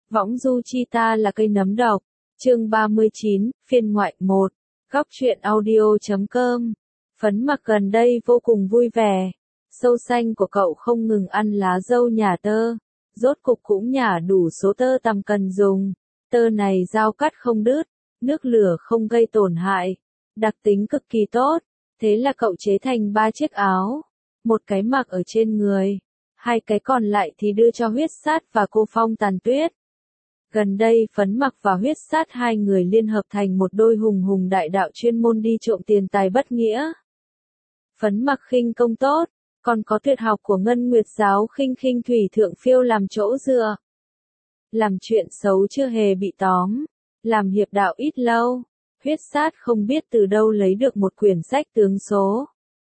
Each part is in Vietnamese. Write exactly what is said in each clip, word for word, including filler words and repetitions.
Võng du chi ta là cây nấm độc. Chương ba mươi chín, phiên ngoại một. Góc truyện audio chấm com. Phấn Mặc gần đây vô cùng vui vẻ. Sâu xanh của cậu không ngừng ăn lá dâu nhả tơ. Rốt cục cũng nhả đủ số tơ tằm cần dùng. Tơ này dao cắt không đứt, nước lửa không gây tổn hại. Đặc tính cực kỳ tốt. Thế là cậu chế thành ba chiếc áo. Một cái mặc ở trên người. Hai cái còn lại thì đưa cho Huyết Sát và cô Phong Tàn Tuyết. Gần đây Phấn Mặc và Huyết Sát hai người liên hợp thành một đôi hùng hùng đại đạo chuyên môn đi trộm tiền tài bất nghĩa. Phấn Mặc khinh công tốt, còn có tuyệt học của Ngân Nguyệt giáo khinh khinh thủy thượng phiêu làm chỗ dựa. Làm chuyện xấu chưa hề bị tóm, làm hiệp đạo ít lâu, Huyết Sát không biết từ đâu lấy được một quyển sách tướng số.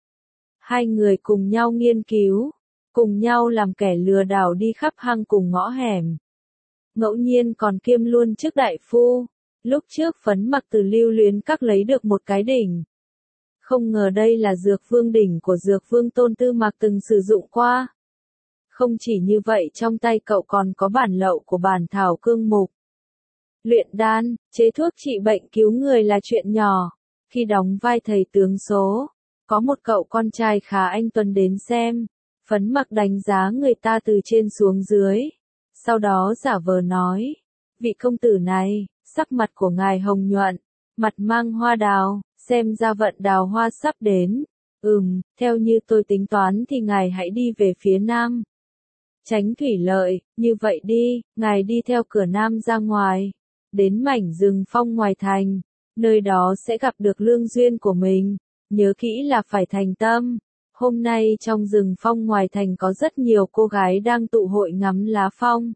Hai người cùng nhau nghiên cứu, cùng nhau làm kẻ lừa đảo đi khắp hang cùng ngõ hẻm. Ngẫu nhiên còn kiêm luôn chức đại phu. Lúc trước Phấn Mặc từ Lưu Luyến Các lấy được một cái đỉnh. Không ngờ đây là Dược Vương đỉnh của Dược Vương Tôn Tư Mạc từng sử dụng qua. Không chỉ như vậy, trong tay cậu còn có bản lậu của bản thảo cương mục. Luyện đan, chế thuốc trị bệnh cứu người là chuyện nhỏ. Khi đóng vai thầy tướng số, có một cậu con trai khá anh tuấn đến xem. Phấn Mặc đánh giá người ta từ trên xuống dưới. Sau đó giả vờ nói, vị công tử này, sắc mặt của ngài hồng nhuận, mặt mang hoa đào, xem ra vận đào hoa sắp đến. Ừm, theo như tôi tính toán thì ngài hãy đi về phía nam. Tránh thủy lợi, như vậy đi, ngài đi theo cửa nam ra ngoài, đến mảnh rừng phong ngoài thành, nơi đó sẽ gặp được lương duyên của mình, nhớ kỹ là phải thành tâm. Hôm nay trong rừng phong ngoài thành có rất nhiều cô gái đang tụ hội ngắm lá phong.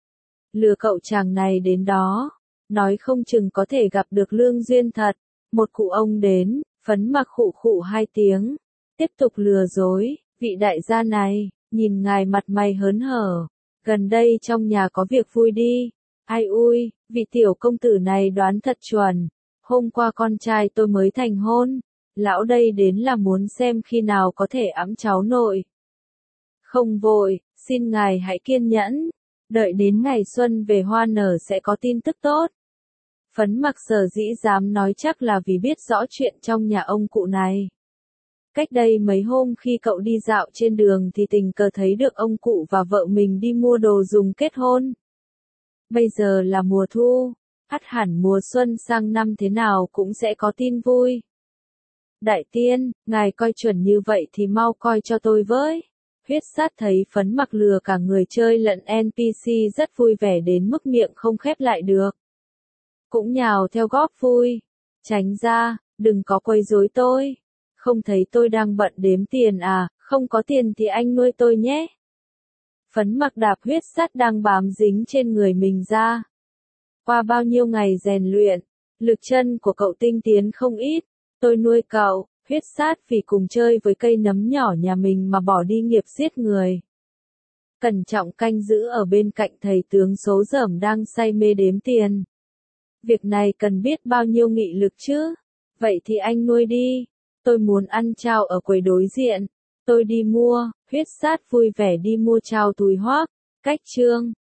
Lừa cậu chàng này đến đó, nói không chừng có thể gặp được lương duyên thật. Một cụ ông đến, Phấn Mặc khụ khụ hai tiếng, tiếp tục lừa dối, vị đại gia này, nhìn ngài mặt mày hớn hở, gần đây trong nhà có việc vui đi. Ai ui, vị tiểu công tử này đoán thật chuẩn, hôm qua con trai tôi mới thành hôn. Lão đây đến là muốn xem khi nào có thể ẵm cháu nội. Không vội, xin ngài hãy kiên nhẫn, đợi đến ngày xuân về hoa nở sẽ có tin tức tốt. Phấn Mặc sở dĩ dám nói chắc là vì biết rõ chuyện trong nhà ông cụ này. Cách đây mấy hôm khi cậu đi dạo trên đường thì tình cờ thấy được ông cụ và vợ mình đi mua đồ dùng kết hôn. Bây giờ là mùa thu, ắt hẳn mùa xuân sang năm thế nào cũng sẽ có tin vui. Đại tiên, ngài coi chuẩn như vậy thì mau coi cho tôi với. Huyết Sát thấy Phấn Mặc lừa cả người chơi lẫn en pê xê rất vui vẻ đến mức miệng không khép lại được. Cũng nhào theo góp vui. Tránh ra, đừng có quấy rối tôi. Không thấy tôi đang bận đếm tiền à, không có tiền thì anh nuôi tôi nhé. Phấn Mặc đạp Huyết Sát đang bám dính trên người mình ra. Qua bao nhiêu ngày rèn luyện, lực chân của cậu tinh tiến không ít. Tôi nuôi cậu. Huyết Sát vì cùng chơi với cây nấm nhỏ nhà mình mà bỏ đi nghiệp giết người. Cẩn trọng canh giữ ở bên cạnh thầy tướng số dởm đang say mê đếm tiền. Việc này cần biết bao nhiêu nghị lực chứ. Vậy thì anh nuôi đi. Tôi muốn ăn chao ở quầy đối diện. Tôi đi mua. Huyết Sát vui vẻ đi mua chao túi hoác. Cách chương.